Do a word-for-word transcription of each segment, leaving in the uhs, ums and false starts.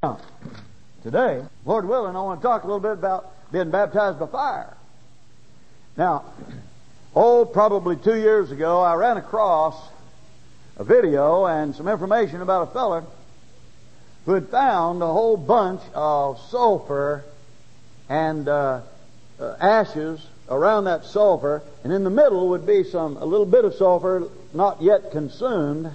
Now, today, Lord willing, I want to talk a little bit about being baptized by fire. Now, oh, probably two years ago, I ran across a video and some information about a feller who had found a whole bunch of sulfur and uh, uh, ashes around that sulfur, and in the middle would be some a little bit of sulfur not yet consumed,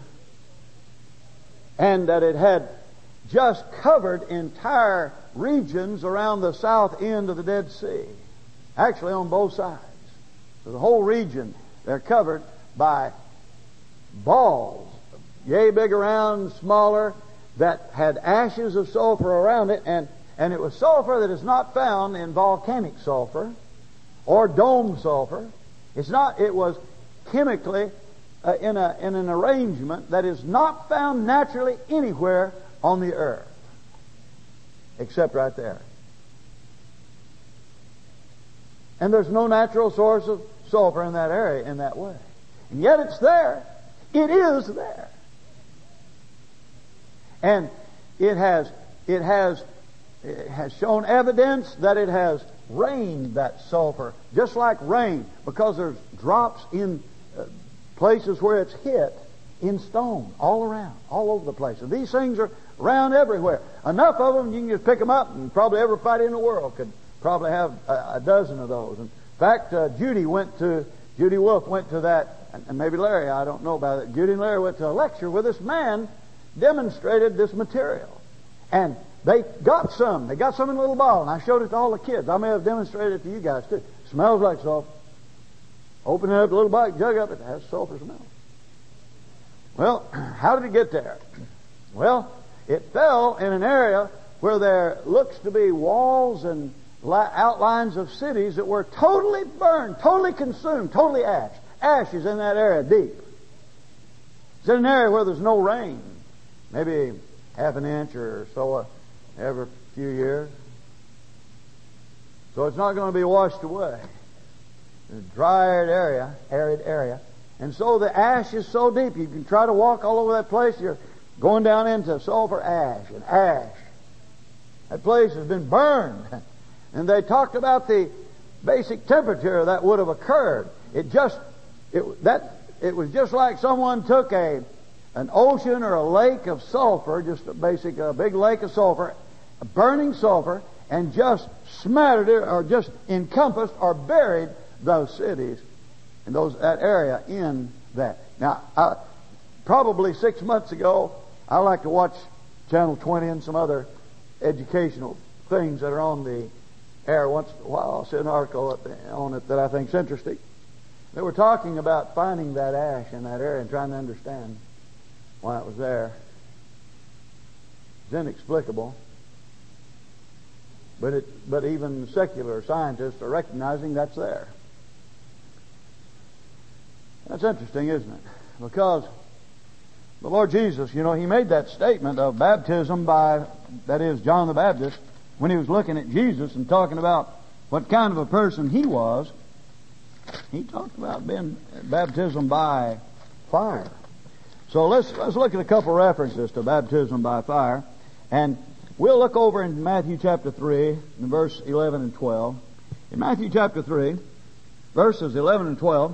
and that it had just covered entire regions around the south end of the Dead Sea. Actually on both sides. So the whole region, they're covered by balls, yay big around, smaller, that had ashes of sulfur around it, and, and it was sulfur that is not found in volcanic sulfur or dome sulfur. It's not, it was chemically uh, in, a, in an arrangement that is not found naturally anywhere on the earth, except right there. And there's no natural source of sulfur in that area in that way. And yet it's there. It is there. And it has, it has, it has shown evidence that it has rained that sulfur, just like rain, because there's drops in uh, places where it's hit in stone, all around, all over the place. And these things are around everywhere. Enough of them, you can just pick them up, and probably everybody in the world could probably have a, a dozen of those. In fact, uh, Judy went to, Judy Wolf went to that, and maybe Larry, I don't know about it. Judy and Larry went to a lecture where this man demonstrated this material. And they got some. They got some in a little bottle, and I showed it to all the kids. I may have demonstrated it to you guys, too. It smells like sulfur. Open it up, a little bottle, jug up, it has sulfur smell. Well, how did it get there? Well, it fell in an area where there looks to be walls and outlines of cities that were totally burned, totally consumed, totally ashed. Ashes in that area deep. It's in an area where there's no rain. Maybe half an inch or so every few years. So it's not going to be washed away. It's a dry arid area, arid area. And so the ash is so deep, you can try to walk all over that place, you're going down into sulfur ash and ash. That place has been burned. And they talked about the basic temperature that would have occurred. It just, it, that, it was just like someone took a, an ocean or a lake of sulfur, just a basic, a big lake of sulfur, a burning sulfur, and just smattered it, or just encompassed or buried those cities and those, that area in that. Now, I, probably six months ago, I like to watch Channel twenty and some other educational things that are on the air. Once in a while, I'll see an article on it that I think is interesting. They were talking about finding that ash in that area and trying to understand why it was there. It's inexplicable. But it, but even secular scientists are recognizing that's there. That's interesting, isn't it? Because the Lord Jesus, you know, He made that statement of baptism by, that is, John the Baptist, when he was looking at Jesus and talking about what kind of a person he was. He talked about being baptism by fire. So let's let's look at a couple references to baptism by fire. And we'll look over in Matthew chapter three, in verse eleven and twelve. In Matthew chapter three, verses eleven and twelve,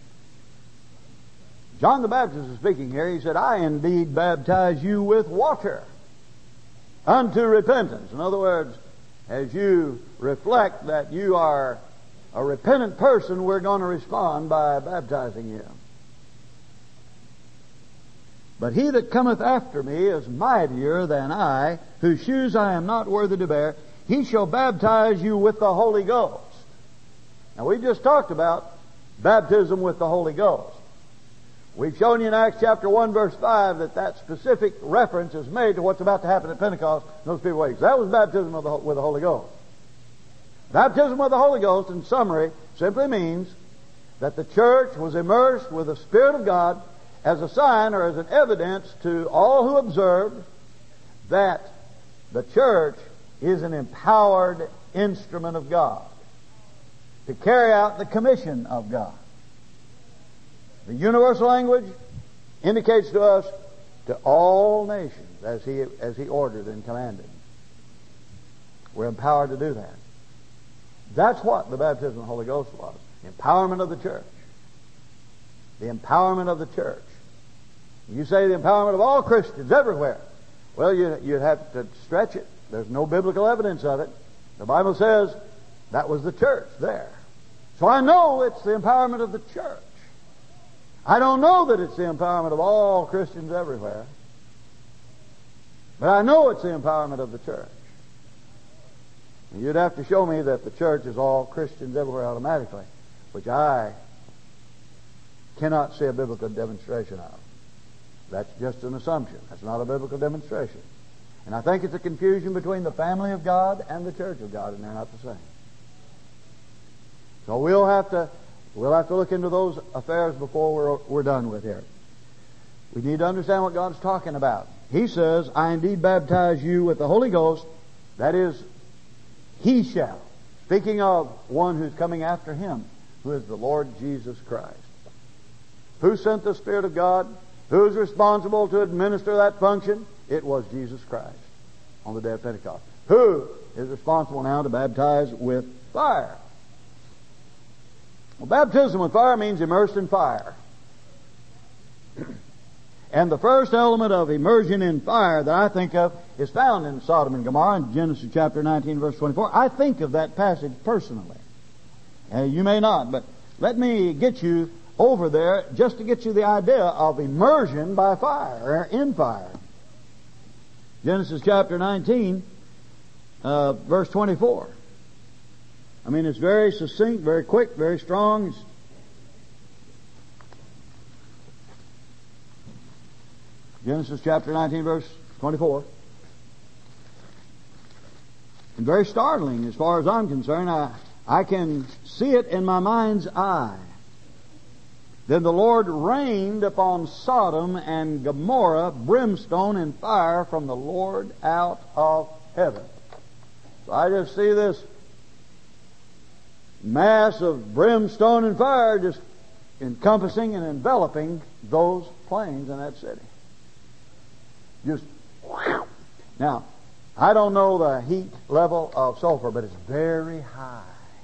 John the Baptist is speaking here. He said, I indeed baptize you with water unto repentance. In other words, as you reflect that you are a repentant person, we're going to respond by baptizing you. But he that cometh after me is mightier than I, whose shoes I am not worthy to bear. He shall baptize you with the Holy Ghost. Now, we just talked about baptism with the Holy Ghost. We've shown you in Acts chapter one, verse five, that that specific reference is made to what's about to happen at Pentecost. Those people wait. That was baptism of the, with the Holy Ghost. Baptism with the Holy Ghost, in summary, simply means that the church was immersed with the Spirit of God as a sign or as an evidence to all who observed that the church is an empowered instrument of God to carry out the commission of God. The universal language indicates to us to all nations as he as he ordered and commanded. We're empowered to do that. That's what the baptism of the Holy Ghost was. The empowerment of the church. The empowerment of the church. You say the empowerment of all Christians everywhere. Well, you, you'd have to stretch it. There's no biblical evidence of it. The Bible says that was the church there. So I know it's the empowerment of the church. I don't know that it's the empowerment of all Christians everywhere. But I know it's the empowerment of the church. And you'd have to show me that the church is all Christians everywhere automatically, which I cannot see a biblical demonstration of. That's just an assumption. That's not a biblical demonstration. And I think it's a confusion between the family of God and the church of God, and they're not the same. So we'll have to we'll have to look into those affairs before we're we're done with here. We need to understand what God's talking about. He says, I indeed baptize you with the Holy Ghost. That is, He shall. Speaking of one who's coming after Him, who is the Lord Jesus Christ. Who sent the Spirit of God? Who's responsible to administer that function? It was Jesus Christ on the day of Pentecost. Who is responsible now to baptize with fire? Well, baptism with fire means immersed in fire. And the first element of immersion in fire that I think of is found in Sodom and Gomorrah in Genesis chapter nineteen, verse twenty-four. I think of that passage personally. Uh, you may not, but let me get you over there just to get you the idea of immersion by fire, or in fire. Genesis chapter nineteen, uh, verse twenty-four. I mean, it's very succinct, very quick, very strong. It's Genesis chapter nineteen, verse twenty-four. And very startling as far as I'm concerned. I, I can see it in my mind's eye. Then the Lord rained upon Sodom and Gomorrah brimstone and fire from the Lord out of heaven. So I just see this mass of brimstone and fire just encompassing and enveloping those plains in that city. Just whew. Now, I don't know the heat level of sulfur, but it's very high.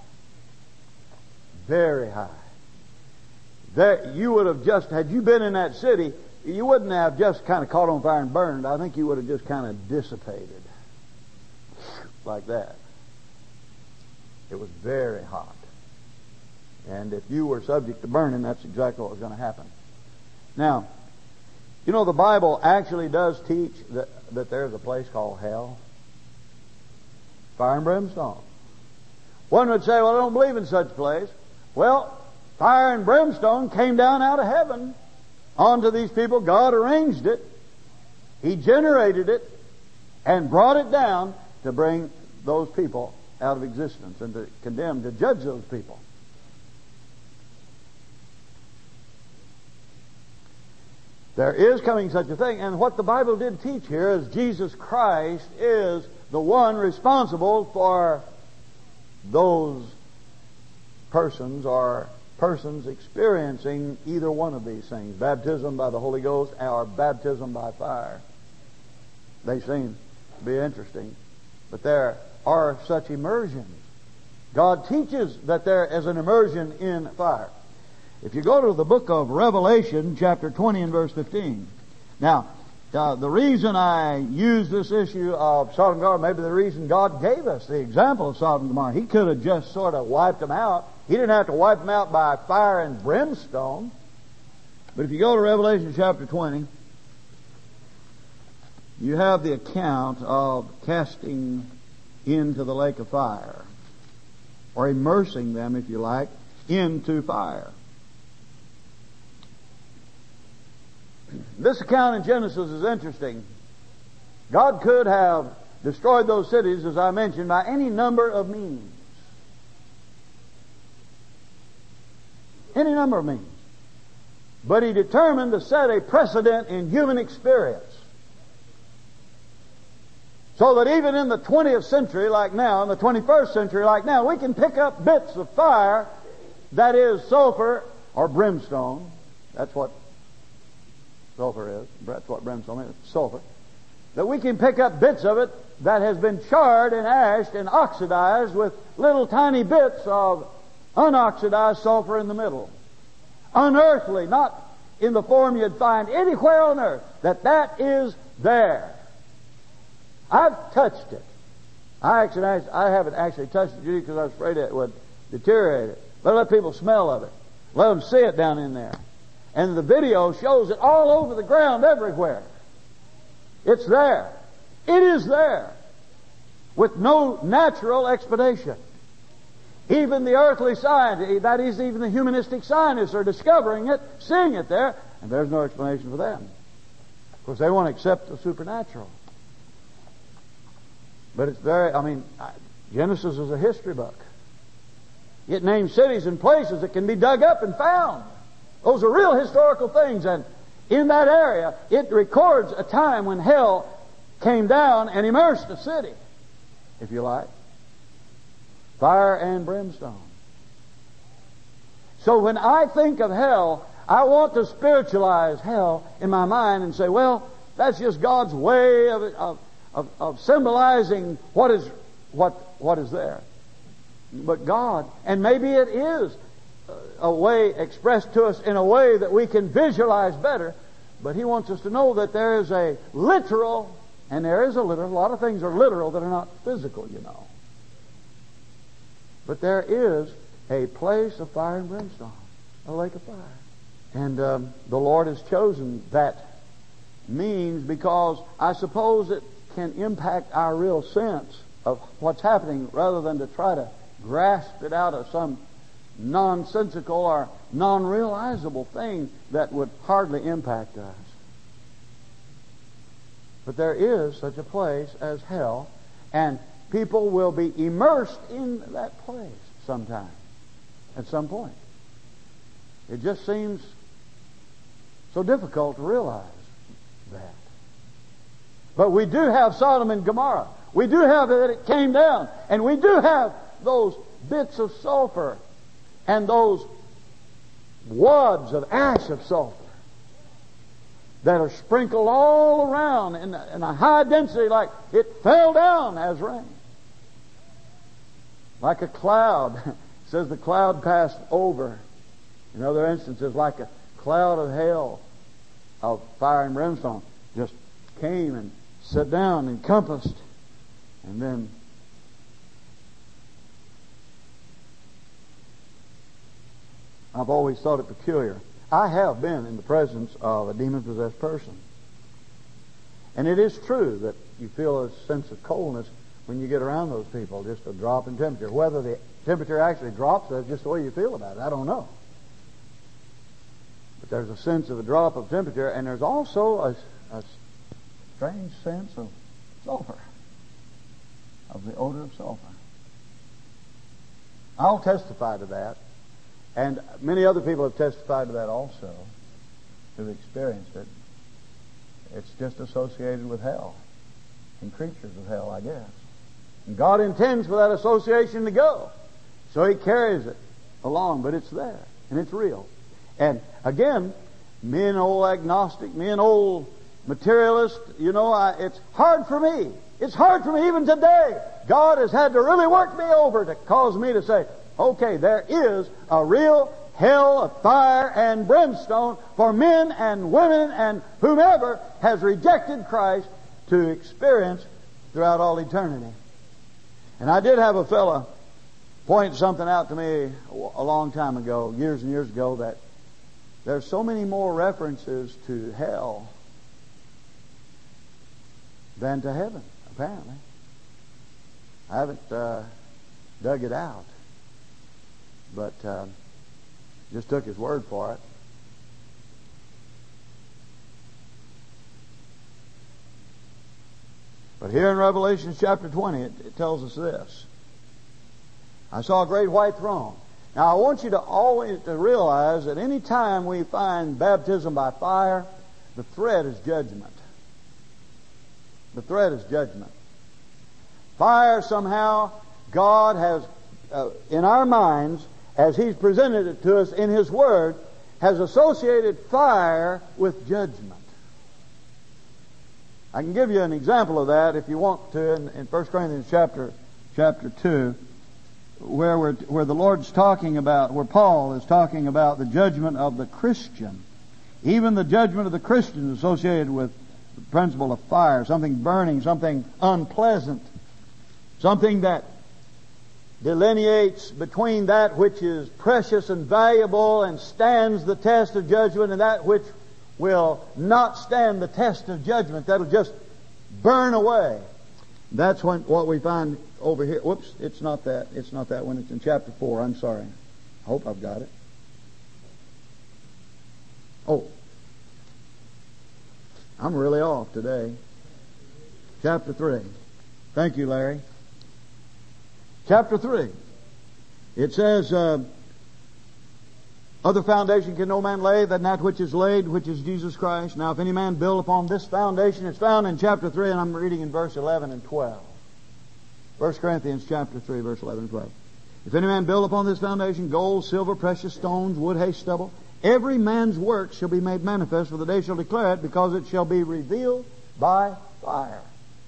Very high. There, you would have just, had you been in that city, you wouldn't have just kind of caught on fire and burned. I think you would have just kind of dissipated. Like that. It was very hot. And if you were subject to burning, that's exactly what was going to happen. Now, you know, the Bible actually does teach that, that there's a place called hell. Fire and brimstone. One would say, well, I don't believe in such a place. Well, fire and brimstone came down out of heaven onto these people. God arranged it. He generated it and brought it down to bring those people out of existence and to condemn, to judge those people. There is coming such a thing, and what the Bible did teach here is Jesus Christ is the one responsible for those persons or persons experiencing either one of these things, baptism by the Holy Ghost or baptism by fire. They seem to be interesting, but there are such immersions. God teaches that there is an immersion in fire. If you go to the book of Revelation, chapter twenty and verse fifteen. Now, uh, the reason I use this issue of Sodom and Gomorrah, maybe the reason God gave us the example of Sodom and Gomorrah, He could have just sort of wiped them out. He didn't have to wipe them out by fire and brimstone. But if you go to Revelation chapter twenty, you have the account of casting into the lake of fire, or immersing them, if you like, into fire. This account in Genesis is interesting. God could have destroyed those cities, as I mentioned, by any number of means. Any number of means. But He determined to set a precedent in human experience. So that even in the twentieth century like now, in the twenty-first century like now, we can pick up bits of fire that is sulfur or brimstone. That's what sulfur is. That's what brimstone is. Sulfur. that we can pick up bits of it that has been charred and ashed and oxidized with little tiny bits of unoxidized sulfur in the middle. Unearthly, not in the form you'd find anywhere on earth, that that is there. I've touched it. I actually, I haven't actually touched it because I was afraid it would deteriorate it. But let people smell of it. Let them see it down in there. And the video shows it all over the ground everywhere. It's there. It is there. With no natural explanation. Even the earthly scientists, that is, even the humanistic scientists are discovering it, seeing it there, and there's no explanation for them. Of course, they won't accept the supernatural. But it's very, I mean, Genesis is a history book. It names cities and places that can be dug up and found. Those are real historical things, and in that area, it records a time when hell came down and immersed a city, if you like. Fire and brimstone. So when I think of hell, I want to spiritualize hell in my mind and say, well, that's just God's way of, of, of, of symbolizing what is, what, what is there. But God, and maybe it is a way expressed to us in a way that we can visualize better, but He wants us to know that there is a literal, and there is a literal, a lot of things are literal that are not physical, you know. But there is a place of fire and brimstone, a lake of fire. And um, the Lord has chosen that means because I suppose it can impact our real sense of what's happening rather than to try to grasp it out of some nonsensical or non-realizable thing that would hardly impact us. But there is such a place as hell, and people will be immersed in that place sometime, at some point. It just seems so difficult to realize that. But we do have Sodom and Gomorrah. We do have that it came down, and we do have those bits of sulfur and those wads of ash of sulfur that are sprinkled all around in a, in a high density, like it fell down as rain. Like a cloud. It says the cloud passed over. In other instances, like a cloud of hail, of fire and brimstone, just came and sat down, encompassed, and then I've always thought it peculiar. I have been in the presence of a demon-possessed person. And it is true that you feel a sense of coldness when you get around those people, just a drop in temperature. Whether the temperature actually drops, that's just the way you feel about it. I don't know. But there's a sense of a drop of temperature, and there's also a, a strange sense of sulfur, of the odor of sulfur. I'll testify to that. And many other people have testified to that also, who've experienced it. It's just associated with hell and creatures of hell, I guess. And God intends for that association to go. So He carries it along, but it's there, and it's real. And again, me an old agnostic, me an old materialist, you know, I, it's hard for me. It's hard for me even today. God has had to really work me over to cause me to say, okay, there is a real hell of fire and brimstone for men and women and whomever has rejected Christ to experience throughout all eternity. And I did have a fella point something out to me a long time ago, years and years ago, that there's so many more references to hell than to heaven, apparently. I haven't uh, dug it out. But uh, just took his word for it. But here in Revelation chapter twenty, it, it tells us this. I saw a great white throne. Now I want you to always to realize that any time we find baptism by fire, the thread is judgment. The thread is judgment. Fire somehow, God has, uh, in our minds, as He's presented it to us in His Word, has associated fire with judgment. I can give you an example of that if you want to in, in First Corinthians chapter chapter two, where we're, where the Lord's talking about, where Paul is talking about the judgment of the Christian. Even the judgment of the Christian is associated with the principle of fire, something burning, something unpleasant, something that delineates between that which is precious and valuable and stands the test of judgment and that which will not stand the test of judgment. That'll just burn away. That's when, what we find over here. Whoops, it's not that. It's not that one. It's in chapter four. I'm sorry. I hope I've got it. Oh. I'm really off today. Chapter three. Thank you, Larry. Chapter three. It says, uh, other foundation can no man lay than that which is laid, which is Jesus Christ. Now, if any man build upon this foundation, it's found in chapter three, and I'm reading in verse eleven and twelve. First Corinthians chapter three, verse eleven and twelve. If any man build upon this foundation gold, silver, precious stones, wood, hay, stubble, every man's work shall be made manifest, for the day shall declare it, because it shall be revealed by fire.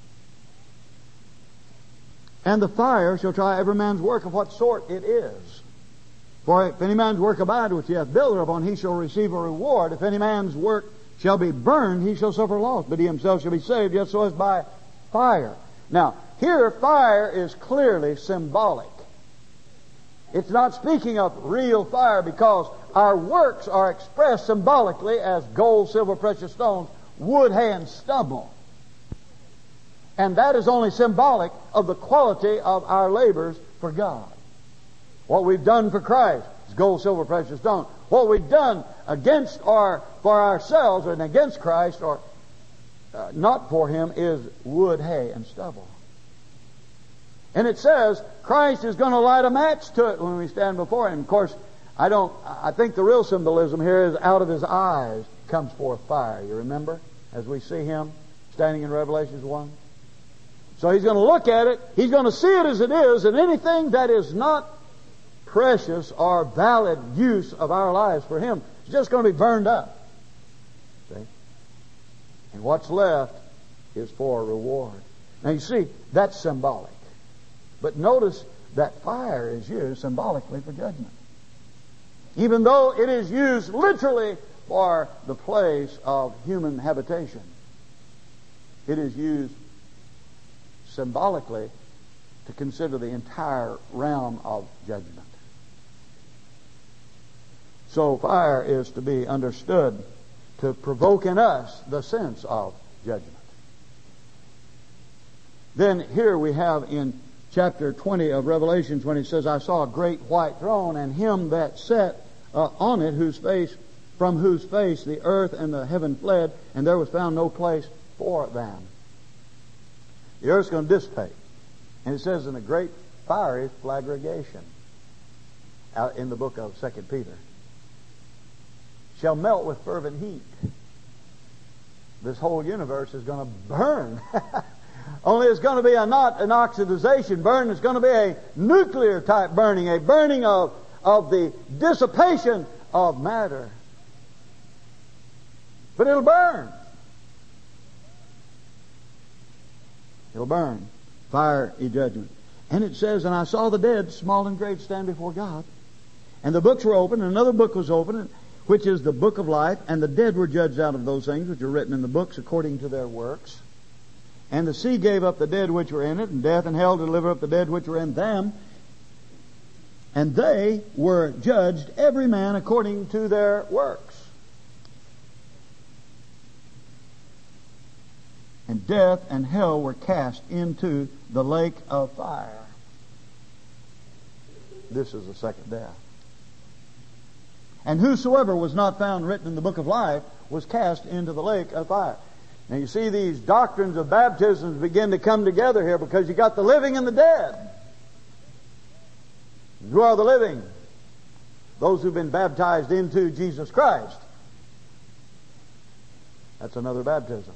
And the fire shall try every man's work of what sort it is. For if any man's work abide which he hath built upon, he shall receive a reward. If any man's work shall be burned, he shall suffer loss, but he himself shall be saved, yet so as by fire. Now, here fire is clearly symbolic. It's not speaking of real fire, because our works are expressed symbolically as gold, silver, precious stones, wood, hay, and stubble. And that is only symbolic of the quality of our labors for God. What we've done for Christ is gold, silver, precious stone. What we've done against or for ourselves and against Christ or uh, not for Him is wood, hay, and stubble. And it says Christ is going to light a match to it when we stand before Him. Of course, I don't. I think the real symbolism here is out of His eyes comes forth fire. You remember, as we see Him standing in Revelation one. So He's going to look at it. He's going to see it as it is, and anything that is not precious or valid use of our lives for Him is just going to be burned up. See? And what's left is for reward. Now you see, that's symbolic. But notice that fire is used symbolically for judgment. Even though it is used literally for the place of human habitation, it is used symbolically to consider the entire realm of judgment. So fire is to be understood to provoke in us the sense of judgment. Then here we have in chapter twenty of Revelations, when it says, I saw a great white throne, and him that sat uh, on it, whose face, from whose face the earth and the heaven fled, and there was found no place for them. The earth's going to dissipate. And it says in a great fiery flagration out in the book of Second Peter, shall melt with fervent heat. This whole universe is going to burn. Only it's going to be a, not an oxidization burn. It's going to be a nuclear type burning, a burning of, of the dissipation of matter. But it'll burn. It'll burn. Fire is judgment. And it says, and I saw the dead, small and great, stand before God. And the books were opened, and another book was opened, which is the book of life. And the dead were judged out of those things which are written in the books according to their works. And the sea gave up the dead which were in it, and death and hell delivered up the dead which were in them. And they were judged, every man according to their works. And death and hell were cast into the lake of fire. This is the second death. And whosoever was not found written in the book of life was cast into the lake of fire. Now you see these doctrines of baptisms begin to come together here, because you got the living and the dead. And who are the living? Those who've been baptized into Jesus Christ. That's another baptism.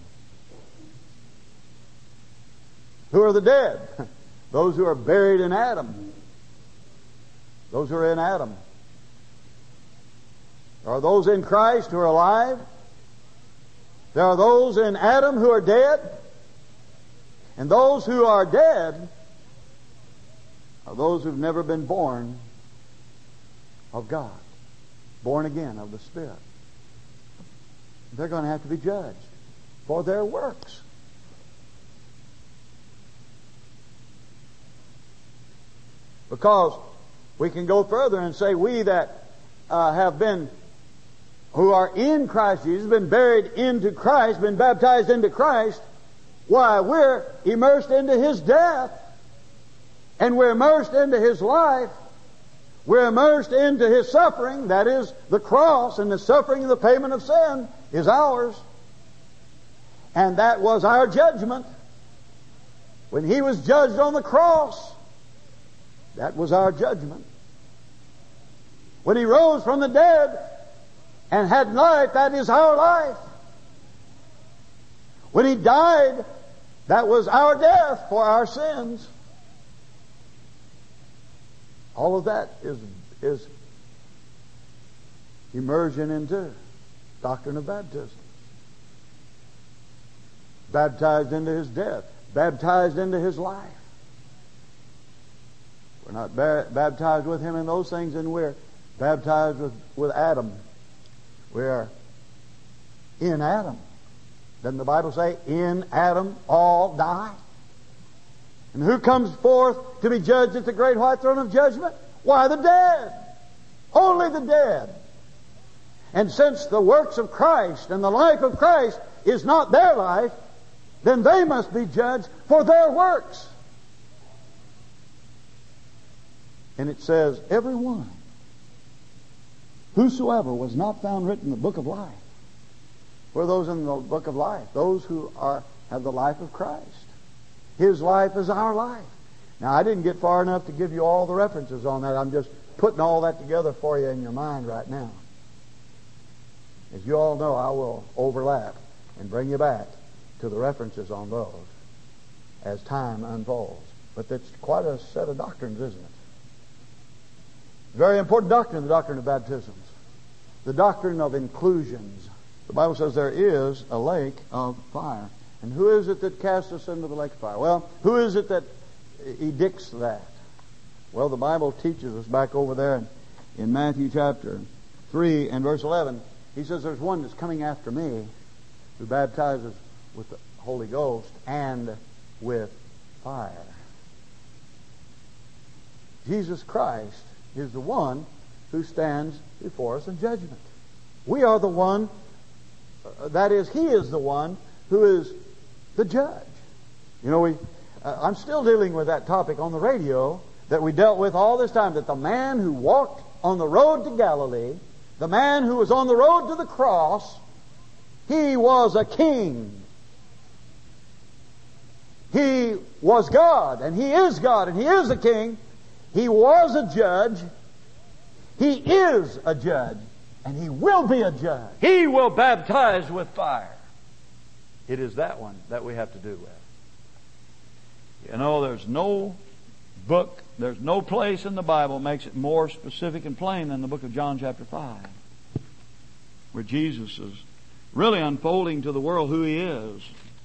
Who are the dead? Those who are buried in Adam. Those who are in Adam. Are those in Christ who are alive? There are those in Adam who are dead, and those who are dead are those who've never been born of God, born again of the Spirit. They're going to have to be judged for their works. Because we can go further and say, we that uh, have been, who are in Christ Jesus, been buried into Christ, been baptized into Christ, why, we're immersed into His death, and we're immersed into His life, we're immersed into His suffering, that is, the cross, and the suffering and the payment of sin is ours. And that was our judgment. When He was judged on the cross, that was our judgment. When He rose from the dead and had life, that is our life. When He died, that was our death for our sins. All of that is, is immersion into doctrine of baptism. Baptized into His death. Baptized into His life. We're not ba- baptized with Him in those things, and we're baptized with, with Adam. We are in Adam. Doesn't the Bible say, in Adam all die? And who comes forth to be judged at the great white throne of judgment? Why, the dead. Only the dead. And since the works of Christ and the life of Christ is not their life, then they must be judged for their works. And it says, every one, whosoever was not found written in the book of life. Who are those in the book of life? Those who are have the life of Christ. His life is our life. Now, I didn't get far enough to give you all the references on that. I'm just putting all that together for you in your mind right now. As you all know, I will overlap and bring you back to the references on those as time unfolds. But that's quite a set of doctrines, isn't it? Very important doctrine, the doctrine of baptisms. The doctrine of inclusions. The Bible says there is a lake of fire. And who is it that casts us into the lake of fire? Well, who is it that edicts that? Well, the Bible teaches us back over there in, in Matthew chapter three and verse eleven. He says there's one that's coming after me who baptizes with the Holy Ghost and with fire. Jesus Christ is the one who stands before us in judgment. We are the one, uh, that is, He is the one who is the judge. You know, we, uh, I'm still dealing with that topic on the radio that we dealt with all this time, that the man who walked on the road to Galilee, the man who was on the road to the cross, he was a king. He was God, and He is God, and He is a king. He was a judge. He is a judge, and He will be a judge. He will baptize with fire. It is that one that we have to do with. You know, there's no book, there's no place in the Bible makes it more specific and plain than the book of John chapter five, where Jesus is really unfolding to the world who He is.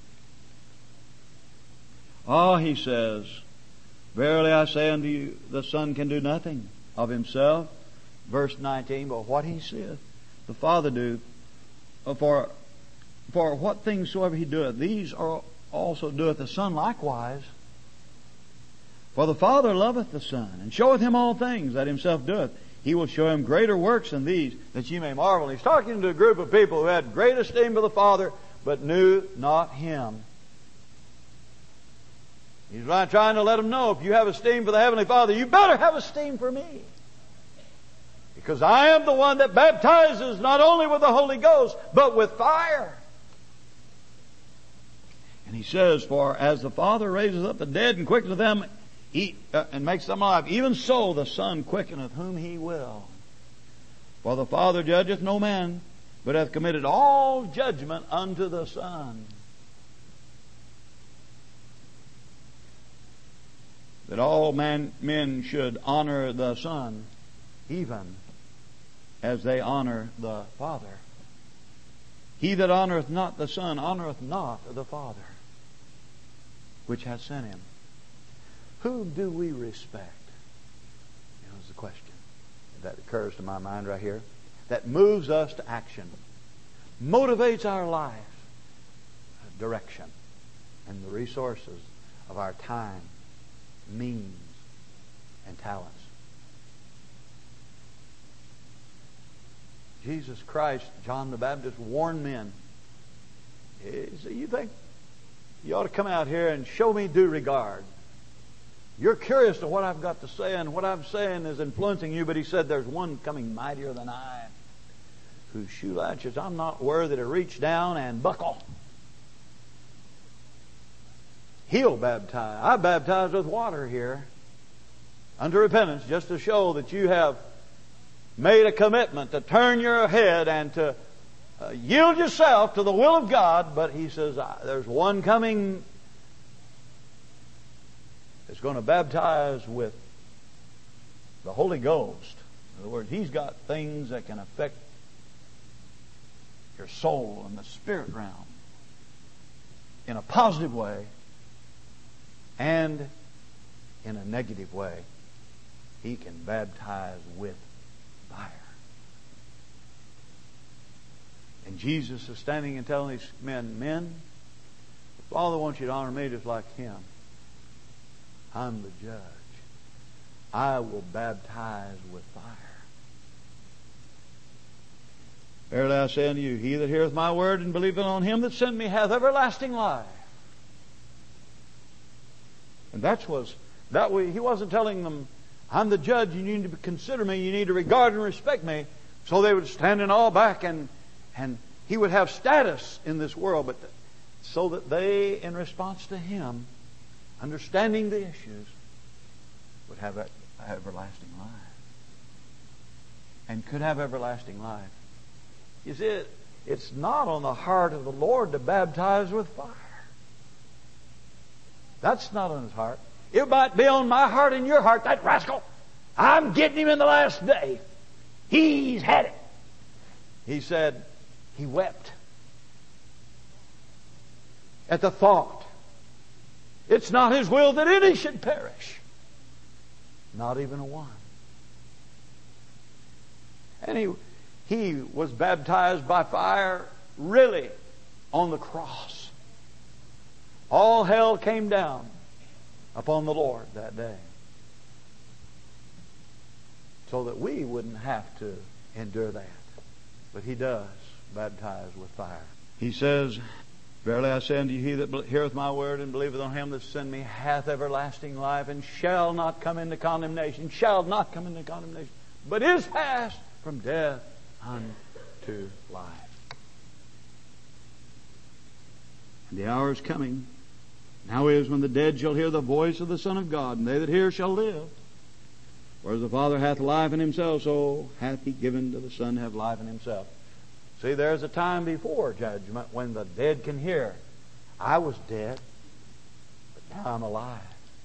Oh, He says, verily I say unto you, the Son can do nothing of Himself. Verse nineteen, but what He saith, the Father doeth. For, for what things soever He doeth, these are also doeth the Son likewise. For the Father loveth the Son, and showeth Him all things that Himself doeth. He will show Him greater works than these, that ye may marvel. He's talking to a group of people who had great esteem for the Father, but knew not Him. He's trying to let them know, if you have esteem for the Heavenly Father, you better have esteem for me. Because I am the one that baptizes not only with the Holy Ghost, but with fire. And He says, for as the Father raises up the dead and quickeneth them, he, uh, and makes them alive, even so the Son quickeneth whom He will. For the Father judgeth no man, but hath committed all judgment unto the Son. That all man, men should honor the Son, even as they honor the Father. He that honoureth not the Son honoureth not the Father, which hath sent him. Whom do we respect? You know, is the question that occurs to my mind right here. That moves us to action. Motivates our life. Direction. And the resources of our time, means, and talents. Jesus Christ, John the Baptist, warned men. He said, you think you ought to come out here and show me due regard. You're curious to what I've got to say, and what I'm saying is influencing you. But he said, there's one coming mightier than I, whose shoe latches I'm not worthy to reach down and buckle. He'll baptize. I baptize with water here unto repentance, just to show that you have made a commitment to turn your head and to uh, yield yourself to the will of God. But he says, there's one coming that's going to baptize with the Holy Ghost. In other words, He's got things that can affect your soul and the spirit realm in a positive way and in a negative way. He can baptize with fire. And Jesus is standing and telling these men, men, the Father wants you to honor me just like Him. I'm the judge. I will baptize with fire. Verily I say unto you, he that heareth my word and believeth on Him that sent me hath everlasting life. And that was that way. He wasn't telling them, I'm the judge, you need to consider me, you need to regard and respect me. So they would stand in awe back, and and He would have status in this world, but so that they, in response to Him, understanding the issues, would have that everlasting life. And could have everlasting life. You see, it, it's not on the heart of the Lord to baptize with fire. That's not on His heart. It might be on my heart and your heart, that rascal. I'm getting him in the last day. He's had it. He said, he wept at the thought. It's not His will that any should perish. Not even a one. And he, he was baptized by fire really on the cross. All hell came down upon the Lord that day, so that we wouldn't have to endure that. But He does baptize with fire. He says, verily I say unto you, he that heareth my word and believeth on Him that sent me hath everlasting life, and shall not come into condemnation, shall not come into condemnation, but is passed from death unto life. And the hour is coming, now is, when the dead shall hear the voice of the Son of God, and they that hear shall live. For as the Father hath life in Himself, so hath He given to the Son to have life in Himself. See, there's a time before judgment when the dead can hear. I was dead, but now I'm alive.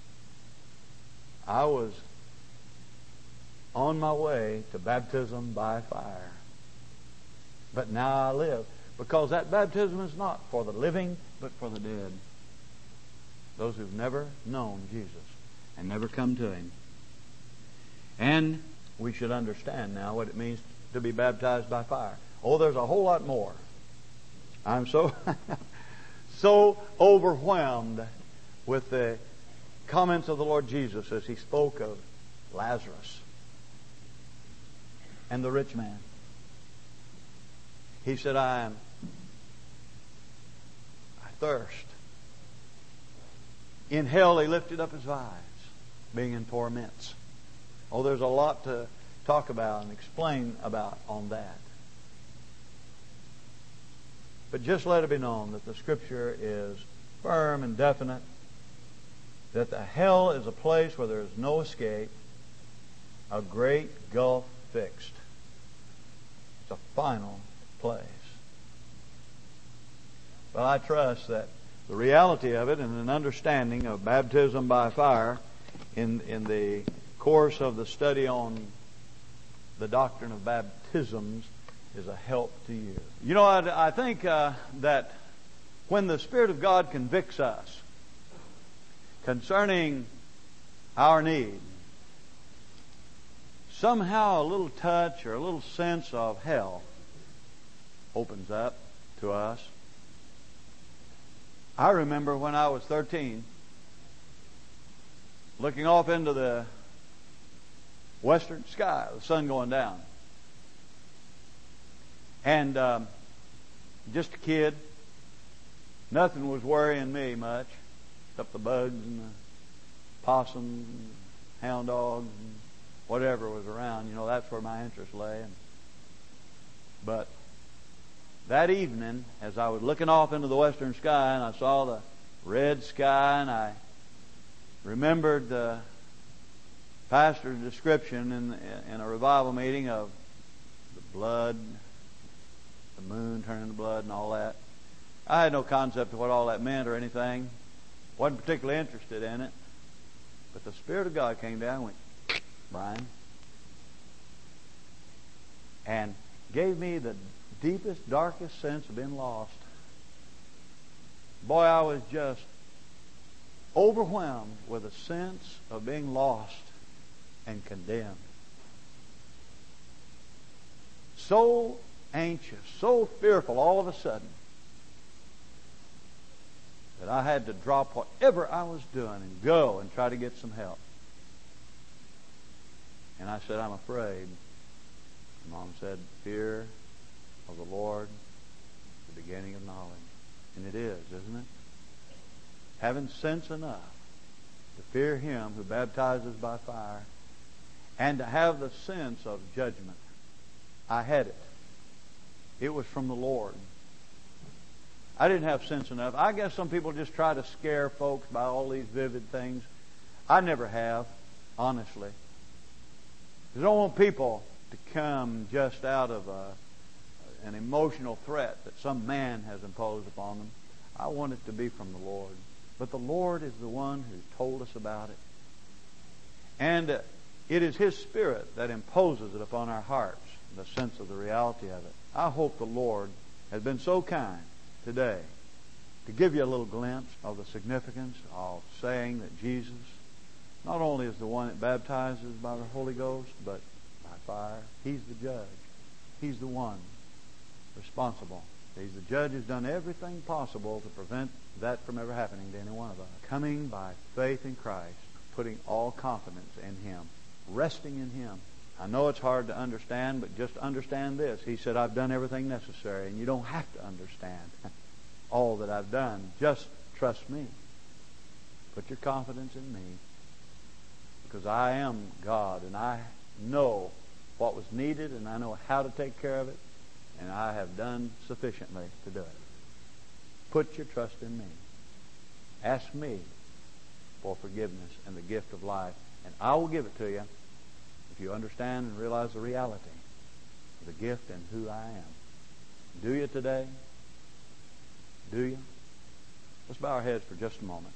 I was on my way to baptism by fire, but now I live. Because that baptism is not for the living, but for the dead. Those who've never known Jesus and never come to Him. And we should understand now what it means to be baptized by fire. Oh, there's a whole lot more. I'm so so overwhelmed with the comments of the Lord Jesus as He spoke of Lazarus and the rich man. He said, I am I thirst. In hell He lifted up His eyes, being in torments. Oh, there's a lot to talk about and explain about on that. But just let it be known that the Scripture is firm and definite, that the hell is a place where there is no escape, a great gulf fixed. It's a final place. But I trust that the reality of it and an understanding of baptism by fire in, in the course of the study on the doctrine of baptisms is a help to you. You know, I, I think uh, that when the Spirit of God convicts us concerning our need, somehow a little touch or a little sense of hell opens up to us. I remember when I was thirteen, looking off into the western sky, the sun going down. And um, just a kid. Nothing was worrying me much, except the bugs and the possums and hound dogs and whatever was around. You know, that's where my interest lay. And, but that evening, as I was looking off into the western sky, and I saw the red sky, and I remembered the pastor's description in, in a revival meeting of the blood, the moon turning to blood and all that. I had no concept of what all that meant or anything. Wasn't particularly interested in it. But the Spirit of God came down and went, Brian, and gave me the deepest, darkest sense of being lost. Boy, I was just overwhelmed with a sense of being lost and condemned. So anxious, so fearful all of a sudden that I had to drop whatever I was doing and go and try to get some help. And I said, I'm afraid. And Mom said, fear of the Lord is the beginning of knowledge. And it is, isn't it? Having sense enough to fear Him who baptizes by fire and to have the sense of judgment. I had it. It was from the Lord. I didn't have sense enough. I guess some people just try to scare folks by all these vivid things. I never have, honestly. I don't want people to come just out of a, an emotional threat that some man has imposed upon them. I want it to be from the Lord. But the Lord is the one who told us about it. And uh, it is His Spirit that imposes it upon our hearts, the sense of the reality of it. I hope the Lord has been so kind today to give you a little glimpse of the significance of saying that Jesus not only is the one that baptizes by the Holy Ghost, but by fire. He's the judge. He's the one responsible. He's the judge who's done everything possible to prevent that from ever happening to any one of us. Coming by faith in Christ, putting all confidence in Him, resting in Him. I know it's hard to understand, but just understand this. He said, I've done everything necessary, and you don't have to understand all that I've done. Just trust me. Put your confidence in me, because I am God, and I know what was needed, and I know how to take care of it, and I have done sufficiently to do it. Put your trust in me. Ask me for forgiveness and the gift of life, and I will give it to you if you understand and realize the reality of the gift and who I am. Do you today? Do you? Let's bow our heads for just a moment.